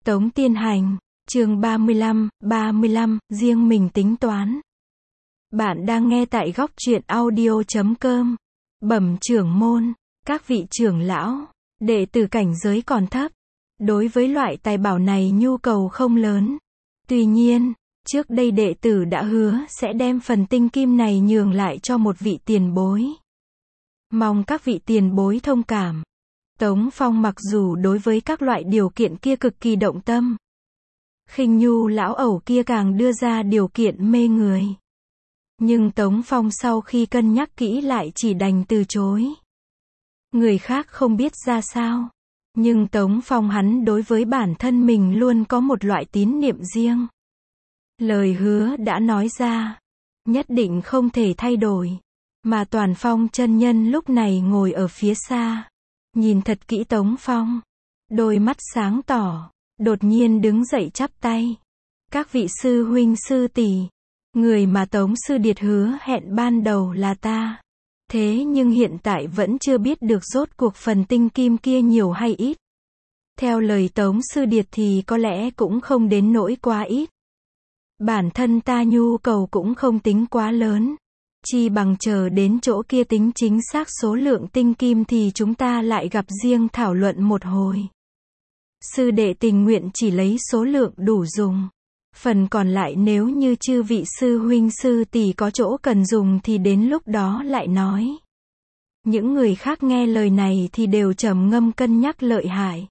Tống Tiên Hành, chương 35, riêng mình tính toán. Bạn đang nghe tại góc truyện audio.com. Bẩm trưởng môn, các vị trưởng lão, đệ tử cảnh giới còn thấp. Đối với loại tài bảo này nhu cầu không lớn. Tuy nhiên, trước đây đệ tử đã hứa sẽ đem phần tinh kim này nhường lại cho một vị tiền bối. Mong các vị tiền bối thông cảm. Tống Phong mặc dù đối với các loại điều kiện kia cực kỳ động tâm. Khinh Nhu lão ẩu kia càng đưa ra điều kiện mê người. Nhưng Tống Phong sau khi cân nhắc kỹ lại chỉ đành từ chối. Người khác không biết ra sao. Nhưng Tống Phong hắn đối với bản thân mình luôn có một loại tín niệm riêng. Lời hứa đã nói ra, nhất định không thể thay đổi. Mà Toàn Phong chân nhân lúc này ngồi ở phía xa. Nhìn thật kỹ Tống Phong. Đôi mắt sáng tỏ. Đột nhiên đứng dậy chắp tay. Các vị sư huynh sư tỷ, người mà Tống Sư Điệt hứa hẹn ban đầu là ta. Thế nhưng hiện tại vẫn chưa biết được rốt cuộc phần tinh kim kia nhiều hay ít. Theo lời Tống Sư Điệt thì có lẽ cũng không đến nỗi quá ít. Bản thân ta nhu cầu cũng không tính quá lớn. Chi bằng chờ đến chỗ kia tính chính xác số lượng tinh kim thì chúng ta lại gặp riêng thảo luận một hồi. Sư đệ tình nguyện chỉ lấy số lượng đủ dùng. Phần còn lại nếu như chư vị sư huynh sư tỷ có chỗ cần dùng thì đến lúc đó lại nói. Những người khác nghe lời này thì đều trầm ngâm cân nhắc lợi hại.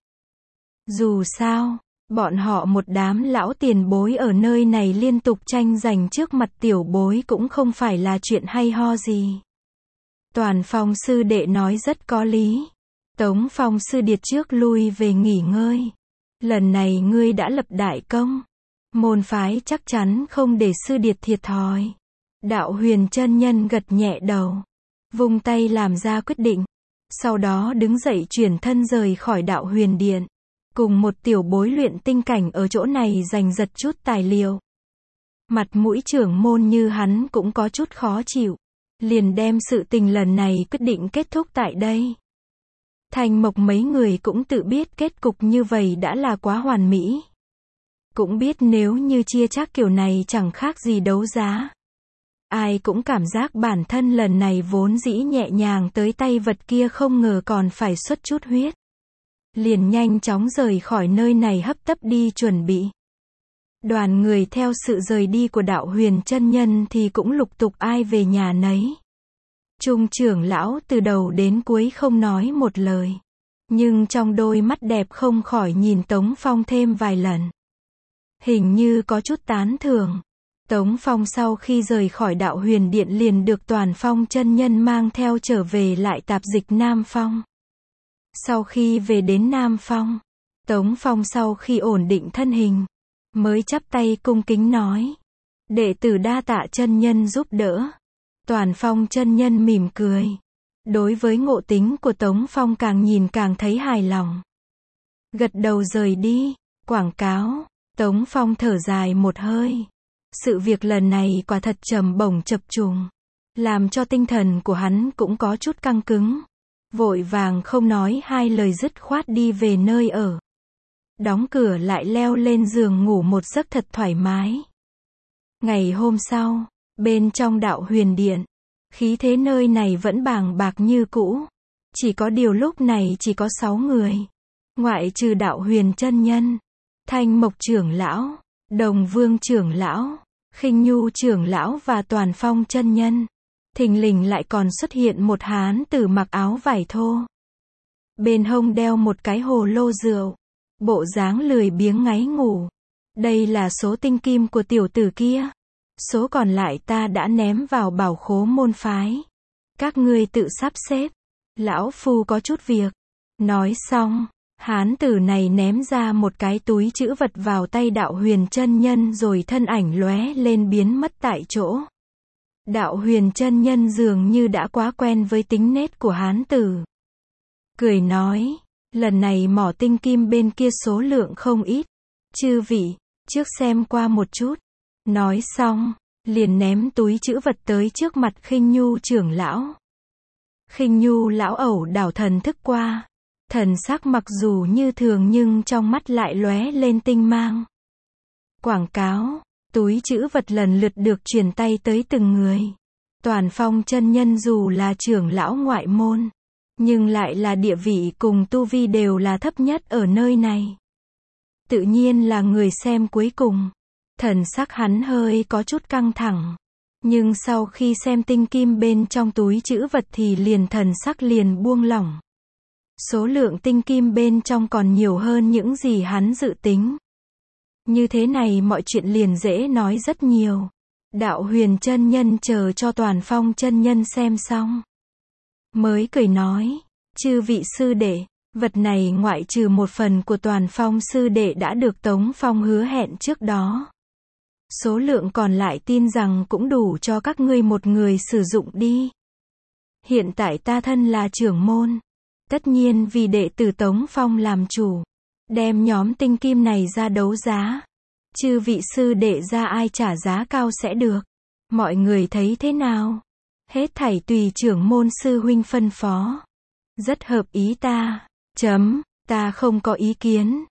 Dù sao, bọn họ một đám lão tiền bối ở nơi này liên tục tranh giành trước mặt tiểu bối cũng không phải là chuyện hay ho gì. Toàn Phong sư đệ nói rất có lý. Tống Phong sư điệt trước lui về nghỉ ngơi. Lần này ngươi đã lập đại công. Môn phái chắc chắn không để sư điệt thiệt thòi. Đạo Huyền chân nhân gật nhẹ đầu. Vung tay làm ra quyết định. Sau đó đứng dậy chuyển thân rời khỏi Đạo Huyền điện. Cùng một tiểu bối luyện tinh cảnh ở chỗ này giành giật chút tài liệu. Mặt mũi trưởng môn như hắn cũng có chút khó chịu. Liền đem sự tình lần này quyết định kết thúc tại đây. Thanh Mộc mấy người cũng tự biết kết cục như vậy đã là quá hoàn mỹ. Cũng biết nếu như chia chác kiểu này chẳng khác gì đấu giá. Ai cũng cảm giác bản thân lần này vốn dĩ nhẹ nhàng tới tay vật kia không ngờ còn phải xuất chút huyết. Liền nhanh chóng rời khỏi nơi này hấp tấp đi chuẩn bị. Đoàn người theo sự rời đi của Đạo Huyền chân nhân thì cũng lục tục ai về nhà nấy. Trung trưởng lão từ đầu đến cuối không nói một lời. Nhưng trong đôi mắt đẹp không khỏi nhìn Tống Phong thêm vài lần. Hình như có chút tán thưởng. Tống Phong sau khi rời khỏi Đạo Huyền điện liền được Toàn Phong chân nhân mang theo trở về lại tạp dịch Nam Phong. Sau khi về đến Nam Phong, Tống Phong sau khi ổn định thân hình, mới chắp tay cung kính nói. Đệ tử đa tạ chân nhân giúp đỡ. Toàn Phong chân nhân mỉm cười. Đối với ngộ tính của Tống Phong càng nhìn càng thấy hài lòng. Gật đầu rời đi. Quảng cáo. Tống Phong thở dài một hơi. Sự việc lần này quả thật trầm bổng chập trùng. Làm cho tinh thần của hắn cũng có chút căng cứng. Vội vàng không nói hai lời dứt khoát đi về nơi ở. Đóng cửa lại leo lên giường ngủ một giấc thật thoải mái. Ngày hôm sau, bên trong Đạo Huyền điện, khí thế nơi này vẫn bàng bạc như cũ. Chỉ có điều lúc này chỉ có 6 người. Ngoại trừ Đạo Huyền chân nhân, Thanh Mộc trưởng lão, Đồng Vương trưởng lão, Khinh Nhu trưởng lão và Toàn Phong chân nhân. Thình lình lại còn xuất hiện một hán tử mặc áo vải thô. Bên hông đeo một cái hồ lô rượu. Bộ dáng lười biếng ngáy ngủ. Đây là số tinh kim của tiểu tử kia. Số còn lại ta đã ném vào bảo khố môn phái. Các ngươi tự sắp xếp. Lão phu có chút việc. Nói xong, hán tử này ném ra một cái túi trữ vật vào tay Đạo Huyền chân nhân rồi thân ảnh lóe lên biến mất tại chỗ. Đạo Huyền chân nhân dường như đã quá quen với tính nết của hán tử. Cười nói, lần này mỏ tinh kim bên kia số lượng không ít. Chư vị, trước xem qua một chút. Nói xong, liền ném túi trữ vật tới trước mặt Khinh Nhu trưởng lão. Khinh Nhu lão ẩu đảo thần thức qua. Thần sắc mặc dù như thường nhưng trong mắt lại lóe lên tinh mang. Quảng cáo, túi trữ vật lần lượt được truyền tay tới từng người. Toàn Phong chân nhân dù là trưởng lão ngoại môn, nhưng lại là địa vị cùng tu vi đều là thấp nhất ở nơi này. Tự nhiên là người xem cuối cùng. Thần sắc hắn hơi có chút căng thẳng. Nhưng sau khi xem tinh kim bên trong túi trữ vật thì thần sắc liền buông lỏng. Số lượng tinh kim bên trong còn nhiều hơn những gì hắn dự tính. Như thế này mọi chuyện liền dễ nói rất nhiều. Đạo Huyền chân nhân chờ cho Toàn Phong chân nhân xem xong, mới cười nói, chư vị sư đệ, vật này ngoại trừ một phần của Toàn Phong sư đệ đã được Tống Phong hứa hẹn trước đó. Số lượng còn lại tin rằng cũng đủ cho các ngươi một người sử dụng đi. Hiện tại ta thân là trưởng môn, tất nhiên vì đệ tử Tống Phong làm chủ, đem nhóm tinh kim này ra đấu giá. Chư vị sư đệ ra ai trả giá cao sẽ được. Mọi người thấy thế nào? Hết thảy tùy trưởng môn sư huynh phân phó. Rất hợp ý ta. Ta không có ý kiến.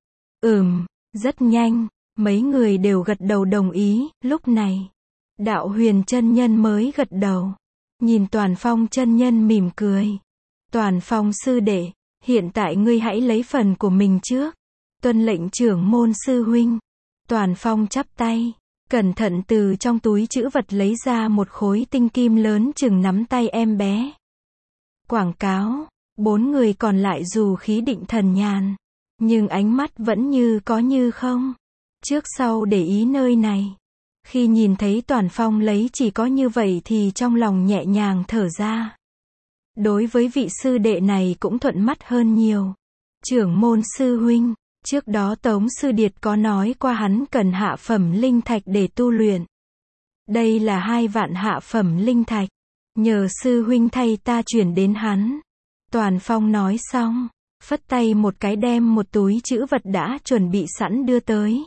Rất nhanh. Mấy người đều gật đầu đồng ý. Lúc này, Đạo Huyền chân nhân mới gật đầu. Nhìn Toàn Phong chân nhân mỉm cười. Toàn Phong sư đệ, hiện tại ngươi hãy lấy phần của mình trước. Tuân lệnh trưởng môn sư huynh. Toàn Phong chắp tay, cẩn thận từ trong túi trữ vật lấy ra một khối tinh kim lớn chừng nắm tay em bé. Quảng cáo, 4 người còn lại dù khí định thần nhàn, nhưng ánh mắt vẫn như có như không. Trước sau để ý nơi này. Khi nhìn thấy Toàn Phong lấy chỉ có như vậy thì trong lòng nhẹ nhàng thở ra. Đối với vị sư đệ này cũng thuận mắt hơn nhiều. Trưởng môn sư huynh. Trước đó Tống Sư Điệt có nói qua hắn cần hạ phẩm linh thạch để tu luyện. Đây là 2 vạn hạ phẩm linh thạch. Nhờ sư huynh thay ta chuyển đến hắn. Toàn Phong nói xong, phất tay một cái đem một túi trữ vật đã chuẩn bị sẵn đưa tới.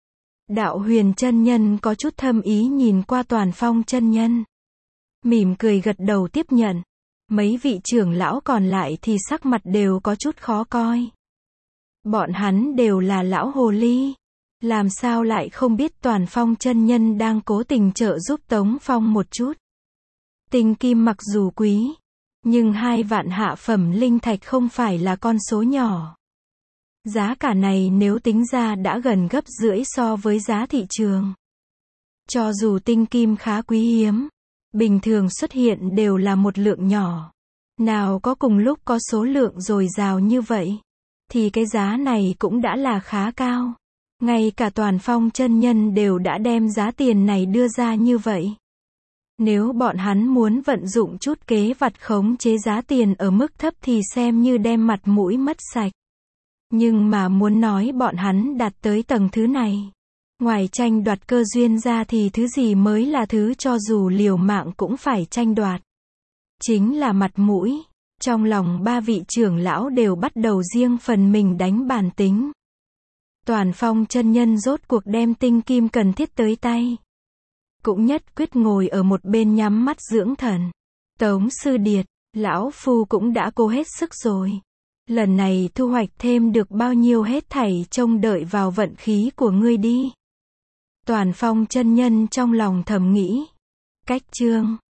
Đạo Huyền chân nhân có chút thâm ý nhìn qua Toàn Phong chân nhân. Mỉm cười gật đầu tiếp nhận. Mấy vị trưởng lão còn lại thì sắc mặt đều có chút khó coi. Bọn hắn đều là lão hồ ly. Làm sao lại không biết Toàn Phong chân nhân đang cố tình trợ giúp Tống Phong một chút. Tinh kim mặc dù quý, nhưng 2 vạn hạ phẩm linh thạch không phải là con số nhỏ. Giá cả này nếu tính ra đã gần gấp rưỡi so với giá thị trường. Cho dù tinh kim khá quý hiếm, bình thường xuất hiện đều là một lượng nhỏ. Nào có cùng lúc có số lượng dồi dào như vậy. Thì cái giá này cũng đã là khá cao. Ngay cả Toàn Phong chân nhân đều đã đem giá tiền này đưa ra như vậy. Nếu bọn hắn muốn vận dụng chút kế vặt khống chế giá tiền ở mức thấp thì xem như đem mặt mũi mất sạch. Nhưng mà muốn nói bọn hắn đạt tới tầng thứ này, ngoài tranh đoạt cơ duyên ra thì thứ gì mới là thứ cho dù liều mạng cũng phải tranh đoạt. Chính là mặt mũi. Trong lòng 3 vị trưởng lão đều bắt đầu riêng phần mình đánh bàn tính. Toàn Phong chân nhân rốt cuộc đem tinh kim cần thiết tới tay. Cũng nhất quyết ngồi ở một bên nhắm mắt dưỡng thần. Tống Sư Điệt, lão phu cũng đã cố hết sức rồi. Lần này thu hoạch thêm được bao nhiêu hết thảy trông đợi vào vận khí của ngươi đi. Toàn Phong chân nhân trong lòng thầm nghĩ. Cách chương